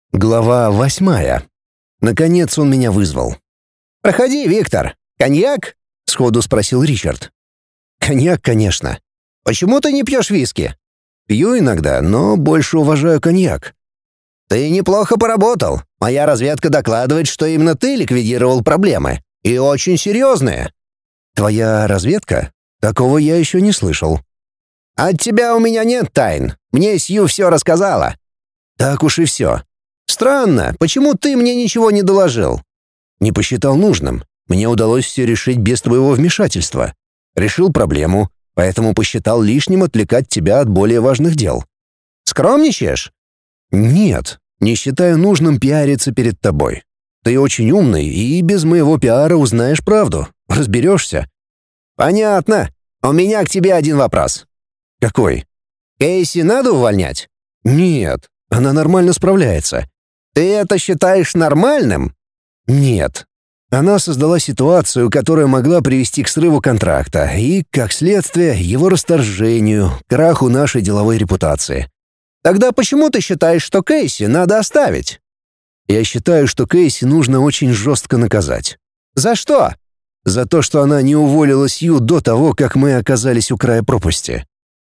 Глава 8. Наконец он меня вызвал. «Проходи, Виктор. Коньяк?» — сходу спросил Ричард. «Коньяк, конечно. Почему ты не пьешь виски?» Пью иногда, но больше уважаю коньяк». «Ты неплохо поработал. Моя разведка докладывает, что именно ты ликвидировал проблемы. И очень серьезные». «Твоя разведка? Такого я еще не слышал». «От тебя у меня нет тайн. Мне Сью все рассказала». «Так уж и все». «Странно, почему ты мне ничего не доложил?» «Не посчитал нужным. Мне удалось все решить без твоего вмешательства. Решил проблему, поэтому посчитал лишним отвлекать тебя от более важных дел». «Скромничаешь?» «Нет, не считаю нужным пиариться перед тобой. Ты очень умный и без моего пиара узнаешь правду. Разберешься». «Понятно. У меня к тебе один вопрос». «Какой?» «Кейси надо увольнять?» «Нет, она нормально справляется». «Ты это считаешь нормальным?» «Нет. Она создала ситуацию, которая могла привести к срыву контракта и, как следствие, его расторжению, краху нашей деловой репутации». «Тогда почему ты считаешь, что Кейси надо оставить?» «Я считаю, что Кейси нужно очень жестко наказать». «За что?» «За то, что она не уволила Сью до того, как мы оказались у края пропасти».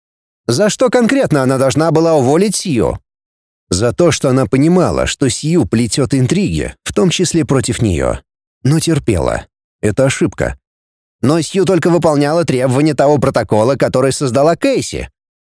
«За что конкретно она должна была уволить Сью?» «За то, что она понимала, что Сью плетет интриги, в том числе против нее. Но терпела. Это ошибка». «Но Сью только выполняла требования того протокола, который создала Кейси».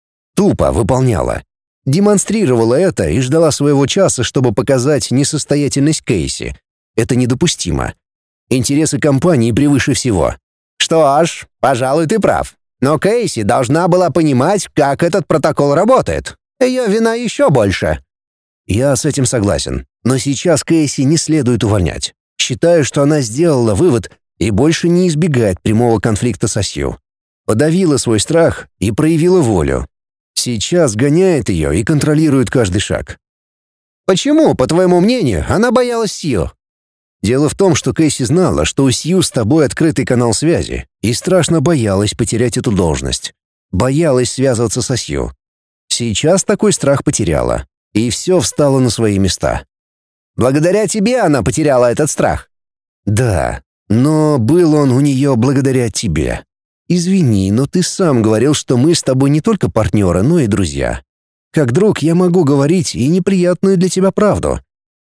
«Тупо выполняла. Демонстрировала это и ждала своего часа, чтобы показать несостоятельность Кейси. Это недопустимо. Интересы компании превыше всего». «Что ж, пожалуй, ты прав. Но Кейси должна была понимать, как этот протокол работает. Ее вина еще больше». «Я с этим согласен. Но сейчас Кейси не следует увольнять. Считаю, что она сделала вывод и больше не избегает прямого конфликта со Сью. Подавила свой страх и проявила волю. Сейчас гоняет ее и контролирует каждый шаг». «Почему, по твоему мнению, она боялась Сью?» «Дело в том, что Кейси знала, что у Сью с тобой открытый канал связи, и страшно боялась потерять эту должность. Боялась связываться со Сью. Сейчас такой страх потеряла, и все встало на свои места». «Благодаря тебе она потеряла этот страх?» «Да, но был он у нее благодаря тебе. Извини, но ты сам говорил, что мы с тобой не только партнеры, но и друзья. Как друг я могу говорить и неприятную для тебя правду».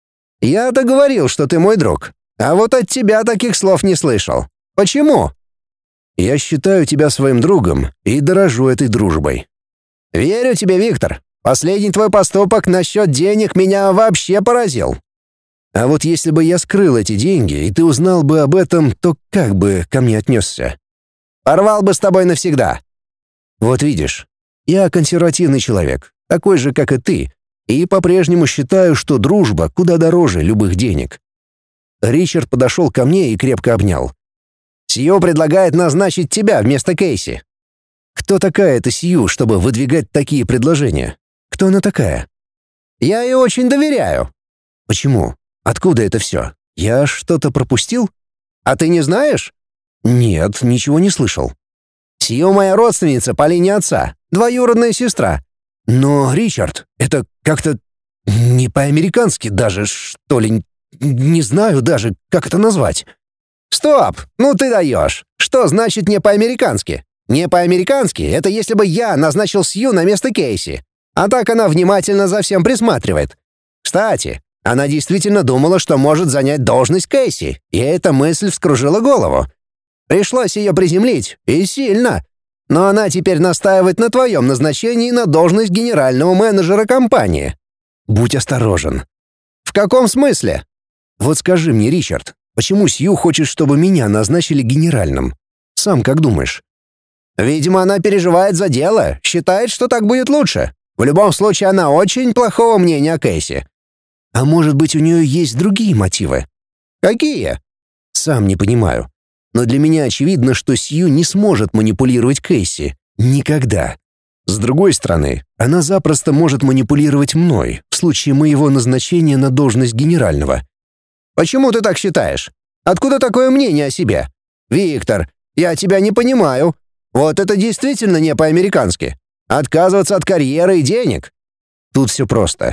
«Я-то говорил, что ты мой друг, а вот от тебя таких слов не слышал. Почему?» «Я считаю тебя своим другом и дорожу этой дружбой». «Верю тебе, Виктор. Последний твой поступок насчет денег меня вообще поразил». «А вот если бы я скрыл эти деньги, и ты узнал бы об этом, то как бы ко мне отнесся?» «Порвал бы с тобой навсегда». «Вот видишь, я консервативный человек, такой же, как и ты, и по-прежнему считаю, что дружба куда дороже любых денег». Ричард подошел ко мне и крепко обнял. «Сью предлагает назначить тебя вместо Кейси». «Кто такая эта Сью, чтобы выдвигать такие предложения? Кто она такая?» «Я ей очень доверяю». «Почему? Откуда это все? Я что-то пропустил?» «А ты не знаешь?» «Нет, ничего не слышал». «Сью моя родственница по линии отца, двоюродная сестра». «Но, Ричард, это как-то не по-американски даже, что ли. Не знаю даже, как это назвать». «Стоп! Ну ты даешь! Что значит не по-американски? Не по-американски — это если бы я назначил Сью на место Кейси. А так она внимательно за всем присматривает. Кстати, она действительно думала, что может занять должность Кейси, и эта мысль вскружила голову. Пришлось ее приземлить, и сильно. Но она теперь настаивает на твоем назначении на должность генерального менеджера компании». «Будь осторожен». «В каком смысле?» «Вот скажи мне, Ричард, почему Сью хочет, чтобы меня назначили генеральным? Сам как думаешь?» «Видимо, она переживает за дело, считает, что так будет лучше. В любом случае, она очень плохого мнения о Кейси». «А может быть, у нее есть другие мотивы?» «Какие?» «Сам не понимаю. Но для меня очевидно, что Сью не сможет манипулировать Кейси. Никогда. С другой стороны, она запросто может манипулировать мной в случае моего назначения на должность генерального». «Почему ты так считаешь? Откуда такое мнение о себе? Виктор, я тебя не понимаю. Вот это действительно не по-американски. Отказываться от карьеры и денег». Тут все просто.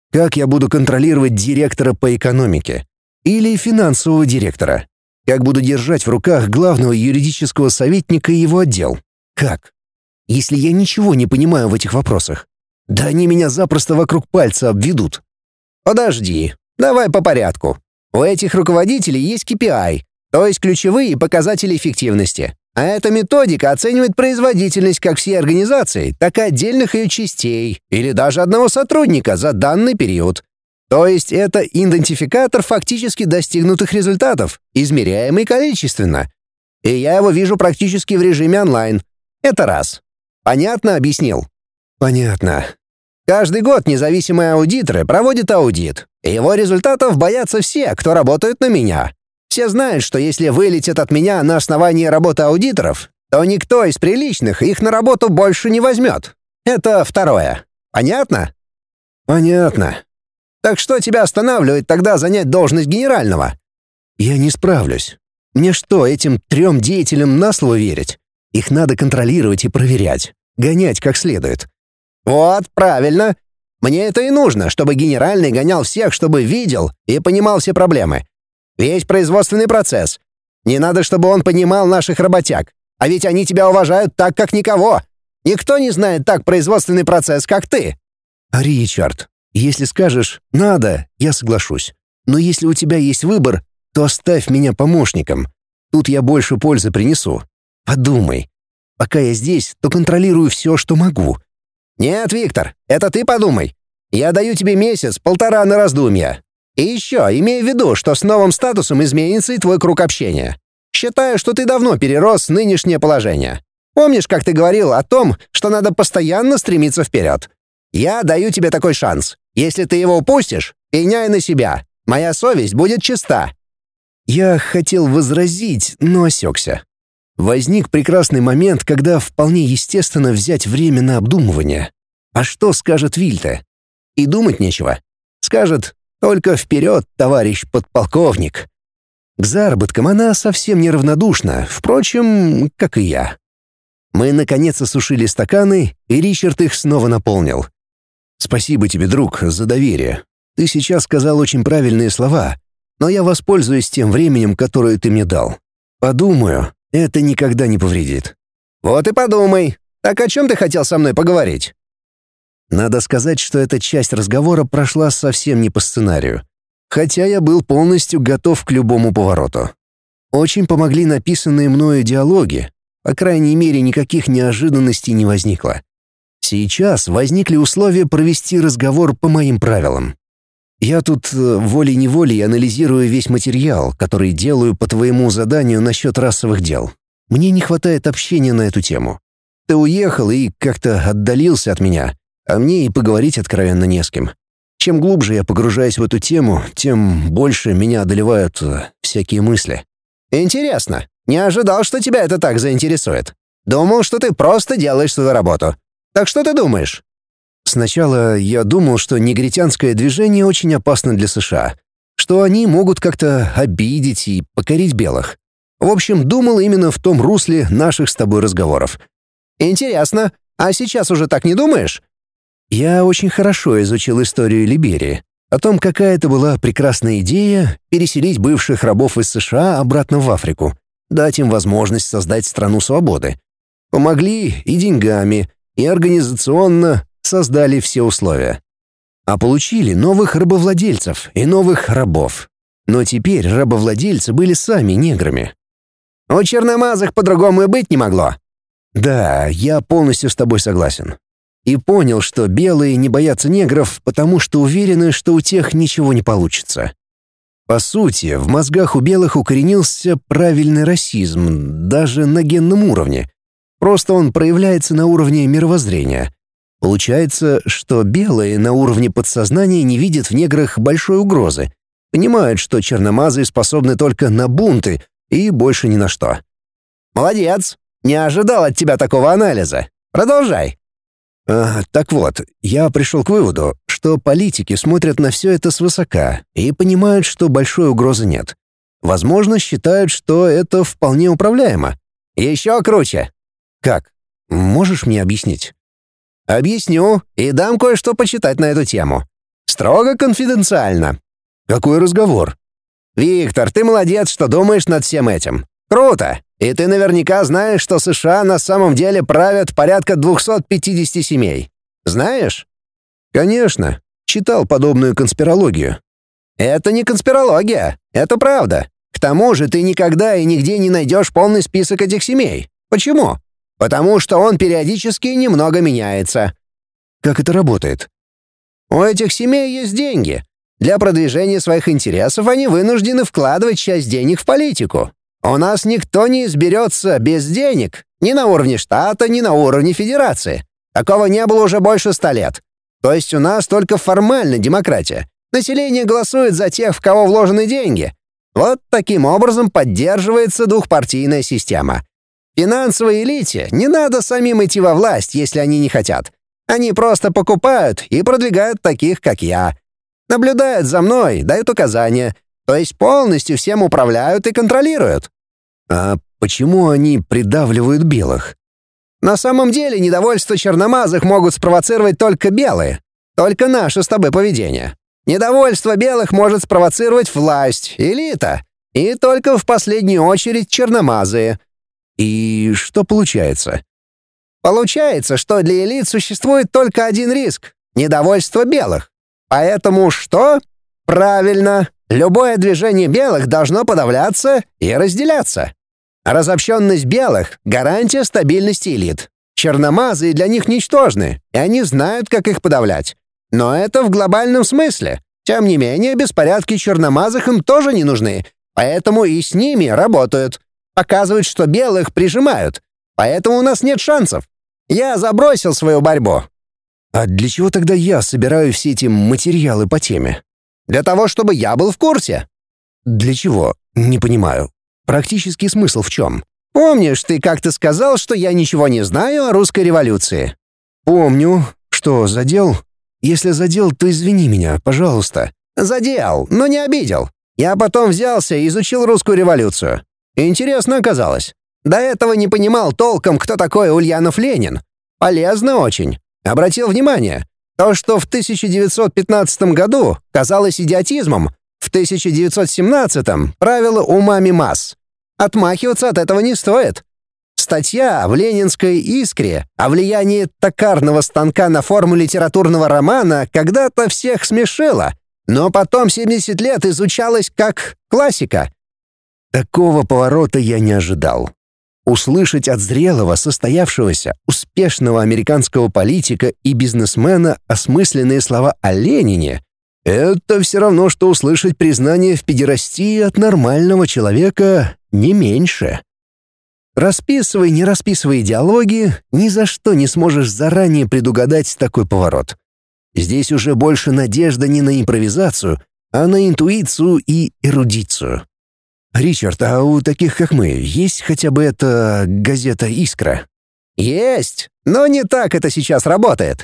Как я буду контролировать директора по экономике? Или финансового директора? Как буду держать в руках главного юридического советника и его отдел? Как? Если я ничего не понимаю в этих вопросах? Да они меня запросто вокруг пальца обведут. Подожди, давай по порядку. У этих руководителей есть KPI, то есть ключевые показатели эффективности. А эта методика оценивает производительность как всей организации, так и отдельных ее частей или даже одного сотрудника за данный период. То есть это идентификатор фактически достигнутых результатов, измеряемый количественно. И я его вижу практически в режиме онлайн. Это раз. Понятно объяснил? Понятно. Каждый год независимые аудиторы проводят аудит. Его результатов боятся все, кто работает на меня. Все знают, что если вылетят от меня на основании работы аудиторов, то никто из приличных их на работу больше не возьмет. Это второе. Понятно? Понятно. Так что тебя останавливает тогда занять должность генерального? Я не справлюсь. Мне что, этим 3 деятелям на слово верить? Их надо контролировать и проверять, гонять как следует. Вот, правильно. Мне это и нужно, чтобы генеральный гонял всех, чтобы видел и понимал все проблемы. Весь производственный процесс. Не надо, чтобы он понимал наших работяг. А ведь они тебя уважают так, как никого. Никто не знает так производственный процесс, как ты. Ричард, если скажешь «надо», я соглашусь. Но если у тебя есть выбор, то оставь меня помощником. Тут я больше пользы принесу. Подумай. Пока я здесь, то контролирую все, что могу. Нет, Виктор, это ты подумай. Я даю тебе месяц-полтора на раздумья. И еще, имей в виду, что с новым статусом изменится и твой круг общения. Считаю, что ты давно перерос нынешнее положение. Помнишь, как ты говорил о том, что надо постоянно стремиться вперед? Я даю тебе такой шанс. Если ты его упустишь, пеняй на себя. Моя совесть будет чиста». Я хотел возразить, но осекся. Возник прекрасный момент, когда вполне естественно взять время на обдумывание. А что скажет Вильте? И думать нечего. Скажет «только вперед, товарищ подполковник». К заработкам она совсем неравнодушна, впрочем, как и я. Мы, наконец, осушили стаканы, и Ричард их снова наполнил. «Спасибо тебе, друг, за доверие. Ты сейчас сказал очень правильные слова, но я воспользуюсь тем временем, которое ты мне дал. Подумаю, это никогда не повредит». «Вот и подумай. Так о чем ты хотел со мной поговорить?» Надо сказать, что эта часть разговора прошла совсем не по сценарию, хотя я был полностью готов к любому повороту. Очень помогли написанные мною диалоги, по крайней мере, никаких неожиданностей не возникло. Сейчас возникли условия провести разговор по моим правилам. Я тут волей-неволей анализирую весь материал, который делаю по твоему заданию насчет расовых дел. Мне не хватает общения на эту тему. Ты уехал и как-то отдалился от меня, а мне и поговорить откровенно не с кем. Чем глубже я погружаюсь в эту тему, тем больше меня одолевают всякие мысли. «Интересно. Не ожидал, что тебя это так заинтересует. Думал, что ты просто делаешь свою работу. Так что ты думаешь?» Сначала я думал, что негритянское движение очень опасно для США, что они могут как-то обидеть и покорить белых. В общем, думал именно в том русле наших с тобой разговоров. «Интересно. А сейчас уже так не думаешь?» Я очень хорошо изучил историю Либерии, о том, какая это была прекрасная идея переселить бывших рабов из США обратно в Африку, дать им возможность создать страну свободы. Помогли и деньгами, и организационно создали все условия. А получили новых рабовладельцев и новых рабов. Но теперь рабовладельцы были сами неграми. «У черномазых по-другому и быть не могло». Да, я полностью с тобой согласен. И понял, что белые не боятся негров, потому что уверены, что у тех ничего не получится. По сути, в мозгах у белых укоренился правильный расизм, даже на генном уровне. Просто он проявляется на уровне мировоззрения. Получается, что белые на уровне подсознания не видят в неграх большой угрозы, понимают, что черномазые способны только на бунты и больше ни на что. «Молодец! Не ожидал от тебя такого анализа. Продолжай». Так вот, я пришел к выводу, что политики смотрят на все это свысока и понимают, что большой угрозы нет. Возможно, считают, что это вполне управляемо. «Еще круче». «Как? Можешь мне объяснить?» «Объясню и дам кое-что почитать на эту тему. Строго конфиденциально». «Какой разговор?» «Виктор, ты молодец, что думаешь над всем этим. Круто! И ты наверняка знаешь, что США на самом деле правят порядка 250 семей. Знаешь?» «Конечно. Читал подобную конспирологию». «Это не конспирология, это правда. К тому же ты никогда и нигде не найдешь полный список этих семей. Почему? Потому что он периодически немного меняется». «Как это работает?» «У этих семей есть деньги. Для продвижения своих интересов они вынуждены вкладывать часть денег в политику. У нас никто не изберется без денег, ни на уровне штата, ни на уровне федерации. Такого не было уже больше 100 лет. То есть у нас только формальная демократия. Население голосует за тех, в кого вложены деньги. Вот таким образом поддерживается двухпартийная система. Финансовой элите не надо самим идти во власть, если они не хотят. Они просто покупают и продвигают таких, как я. Наблюдают за мной, дают указания. То есть полностью всем управляют и контролируют». «А почему они придавливают белых?» «На самом деле недовольство черномазых могут спровоцировать только белые. Только наше с тобой поведение. Недовольство белых может спровоцировать власть, элита. И только в последнюю очередь черномазые». «И что получается?» «Получается, что для элит существует только один риск — недовольство белых. Поэтому что? Правильно, любое движение белых должно подавляться и разделяться. Разобщенность белых — гарантия стабильности элит. Черномазые для них ничтожны, и они знают, как их подавлять. Но это в глобальном смысле. Тем не менее, беспорядки черномазых им тоже не нужны, поэтому и с ними работают. Показывают, что белых прижимают. Поэтому у нас нет шансов. Я забросил свою борьбу». «А для чего тогда я собираю все эти материалы по теме?» «Для того, чтобы я был в курсе». «Для чего? Не понимаю. Практический смысл в чем?» «Помнишь, ты как-то сказал, что я ничего не знаю о русской революции?» «Помню. Что, задел? Если задел, то извини меня, пожалуйста». «Задел, но не обидел. Я потом взялся и изучил русскую революцию. Интересно оказалось. До этого не понимал толком, кто такой Ульянов Ленин. Полезно очень. Обратил внимание, то, что в 1915 году казалось идиотизмом, в 1917 правило умами масс. Отмахиваться от этого не стоит. Статья в «Ленинской искре» о влиянии токарного станка на форму литературного романа когда-то всех смешила, но потом 70 лет изучалась как классика. Такого поворота я не ожидал. Услышать от зрелого, состоявшегося, успешного американского политика и бизнесмена осмысленные слова о Ленине — это все равно, что услышать признание в педерастии от нормального человека не меньше. Расписывай, не расписывай диалоги, ни за что не сможешь заранее предугадать такой поворот. Здесь уже больше надежда не на импровизацию, а на интуицию и эрудицию. «Ричард, а у таких, как мы, есть хотя бы эта газета «Искра»?» «Есть, но не так это сейчас работает».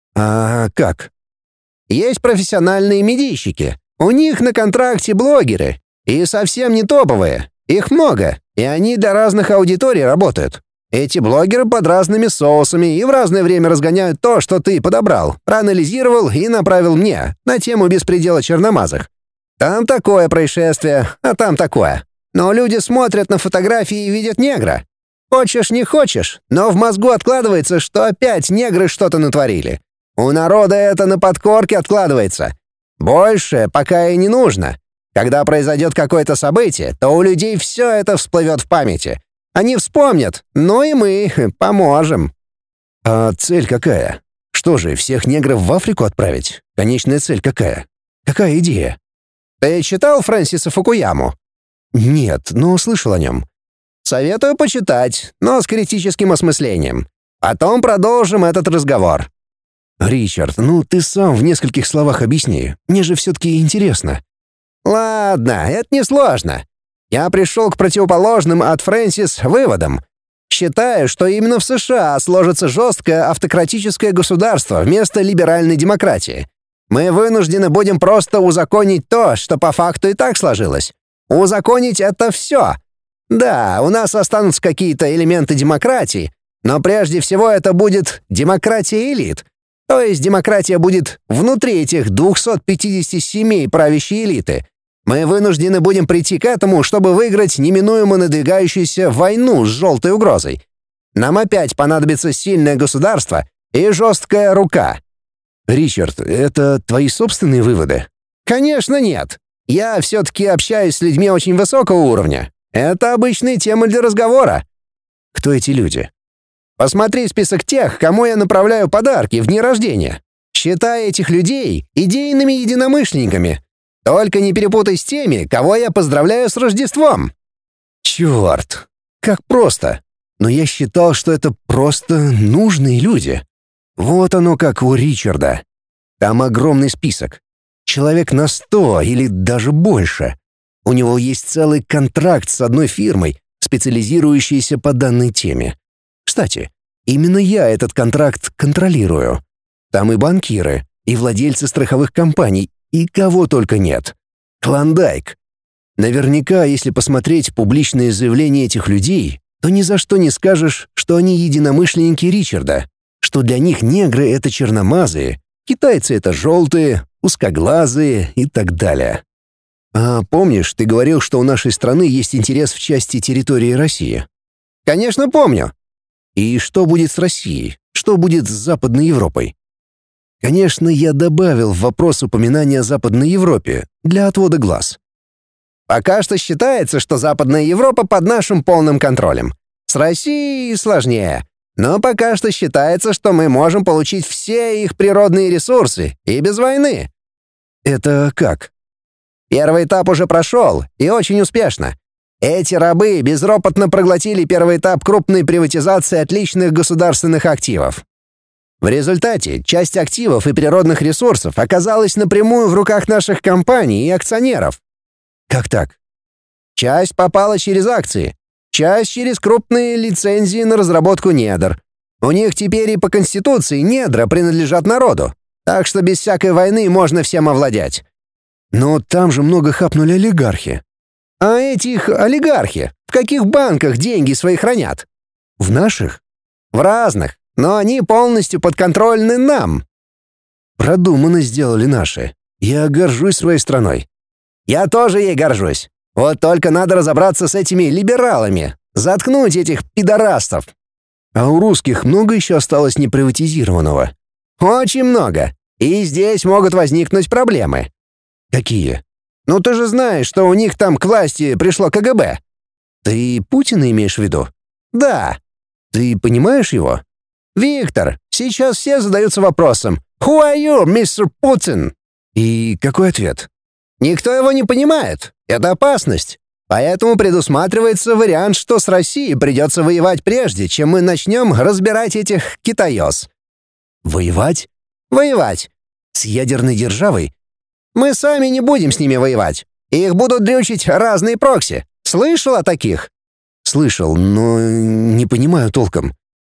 «А как?» «Есть профессиональные медийщики. У них на контракте блогеры. И совсем не топовые. Их много, и они для разных аудиторий работают. Эти блогеры под разными соусами и в разное время разгоняют то, что ты подобрал, проанализировал и направил мне на тему беспредела черномазых. Там такое происшествие, а там такое. Но люди смотрят на фотографии и видят негра. Хочешь, не хочешь, но в мозгу откладывается, что опять негры что-то натворили. У народа это на подкорке откладывается. Больше пока и не нужно. Когда произойдет какое-то событие, то у людей все это всплывет в памяти. Они вспомнят, но и мы поможем». «А цель какая? Что же, всех негров в Африку отправить? Конечная цель какая? Какая идея?» «Ты читал Фрэнсиса Фукуяму?» «Нет, но слышал о нем». «Советую почитать, но с критическим осмыслением. Потом продолжим этот разговор». «Ричард, ну ты сам в нескольких словах объясни. Мне же все-таки интересно». «Ладно, это несложно. Я пришел к противоположным от Фрэнсис выводам. Считаю, что именно в США сложится жесткое автократическое государство вместо либеральной демократии. Мы вынуждены будем просто узаконить то, что по факту и так сложилось. Узаконить это все. Да, у нас останутся какие-то элементы демократии, но прежде всего это будет демократия элит. То есть демократия будет внутри этих 250 семей правящей элиты. Мы вынуждены будем прийти к этому, чтобы выиграть неминуемо надвигающуюся войну с желтой угрозой. Нам опять понадобится сильное государство и жесткая рука». «Ричард, это твои собственные выводы?» «Конечно нет. Я все-таки общаюсь с людьми очень высокого уровня. Это обычные темы для разговора». «Кто эти люди?» «Посмотри список тех, кому я направляю подарки в дни рождения. Считай этих людей идейными единомышленниками. Только не перепутай с теми, кого я поздравляю с Рождеством». «Черт, как просто. Но я считал, что это просто нужные люди. Вот оно как у Ричарда. Там огромный список. Человек на 100 или даже больше. У него есть целый контракт с одной фирмой, специализирующейся по данной теме. Кстати, именно я этот контракт контролирую. Там и банкиры, и владельцы страховых компаний, и кого только нет. Клондайк. Наверняка, если посмотреть публичные заявления этих людей, то ни за что не скажешь, что они единомышленники Ричарда, что для них негры — это черномазые, китайцы — это желтые, узкоглазые и так далее. А помнишь, ты говорил, что у нашей страны есть интерес в части территории России? «Конечно помню». И что будет с Россией? Что будет с Западной Европой? Конечно, я добавил в вопрос упоминание о Западной Европе для отвода глаз. «Пока что считается, что Западная Европа под нашим полным контролем. С Россией сложнее. Но пока что считается, что мы можем получить все их природные ресурсы и без войны». Это как? Первый этап уже прошел, и очень успешно. Эти рабы безропотно проглотили первый этап крупной приватизации отличных государственных активов. В результате часть активов и природных ресурсов оказалась напрямую в руках наших компаний и акционеров. Как так? Часть попала через акции, часть через крупные лицензии на разработку недр. У них теперь и по Конституции недра принадлежат народу, так что без всякой войны можно всем овладеть. Но там же много хапнули олигархи. А этих олигархи в каких банках деньги свои хранят? В наших? В разных, но они полностью подконтрольны нам. Продуманно сделали наши. Я горжусь своей страной. Я тоже ей горжусь. Вот только надо разобраться с этими либералами, заткнуть этих пидорастов. А у русских много еще осталось неприватизированного? Очень много. И здесь могут возникнуть проблемы. Какие? Ну ты же знаешь, что у них там к власти пришло КГБ. Ты Путина имеешь в виду? Да. Ты понимаешь его? Виктор, сейчас все задаются вопросом «Who are you, Mr. Putin?» И какой ответ? Никто его не понимает. Это опасность. Поэтому предусматривается вариант, что с Россией придется воевать прежде, чем мы начнем разбирать этих китаёз. Воевать? Воевать. С ядерной державой? Мы сами не будем с ними воевать. Их будут дрючить разные прокси. Слышал о таких? Слышал, но не понимаю толком.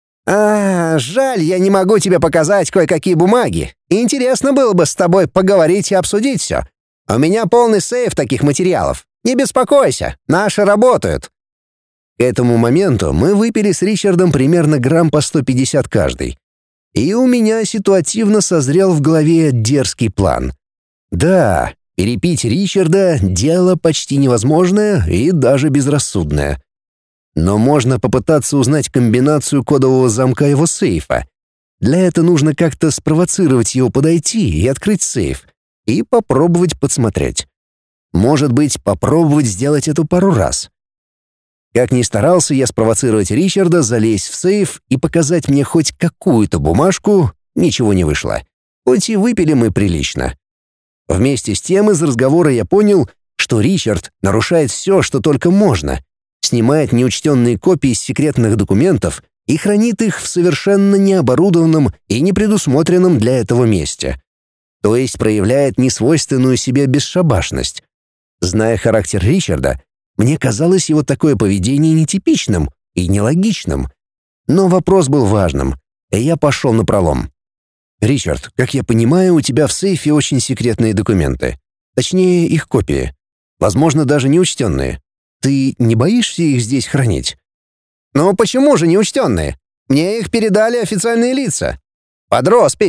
Жаль, я не могу тебе показать кое-какие бумаги. Интересно было бы с тобой поговорить и обсудить все. У меня полный сейф таких материалов. Не беспокойся, наши работают». К этому моменту мы выпили с Ричардом примерно грамм по 150 каждый. И у меня ситуативно созрел в голове дерзкий план. Да, перепить Ричарда — дело почти невозможное и даже безрассудное. Но можно попытаться узнать комбинацию кодового замка его сейфа. Для этого нужно как-то спровоцировать его подойти и открыть сейф, и попробовать подсмотреть. Может быть, попробовать сделать это пару раз. Как ни старался я спровоцировать Ричарда залезть в сейф и показать мне хоть какую-то бумажку, ничего не вышло. Хоть и выпили мы прилично. Вместе с тем из разговора я понял, что Ричард нарушает все, что только можно, снимает неучтенные копии секретных документов и хранит их в совершенно необорудованном и непредусмотренном для этого месте. То есть проявляет несвойственную себе бесшабашность. Зная характер Ричарда, мне казалось его такое поведение нетипичным и нелогичным. Но вопрос был важным, и я пошел напролом. «Ричард, как я понимаю, у тебя в сейфе очень секретные документы. Точнее, их копии. Возможно, даже неучтенные. Ты не боишься их здесь хранить?» «Ну почему же неучтенные? Мне их передали официальные лица. Под роспись.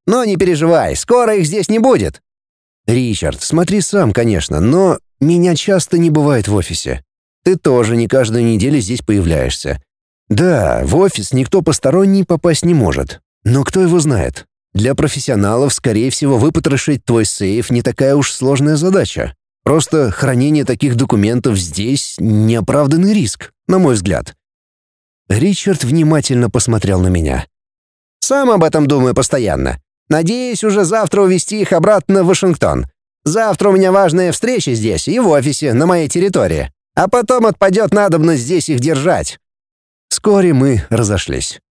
Но не переживай, скоро их здесь не будет». «Ричард, смотри сам, конечно, но меня часто не бывает в офисе. Ты тоже не каждую неделю здесь появляешься. Да, в офис никто посторонний попасть не может. Но кто его знает? Для профессионалов, скорее всего, выпотрошить твой сейф не такая уж сложная задача. Просто хранение таких документов здесь — неоправданный риск, на мой взгляд». Ричард внимательно посмотрел на меня. «Сам об этом думаю постоянно. Надеюсь уже завтра увезти их обратно в Вашингтон. Завтра у меня важная встреча здесь и в офисе, на моей территории. А потом отпадет надобность здесь их держать». Вскоре мы разошлись.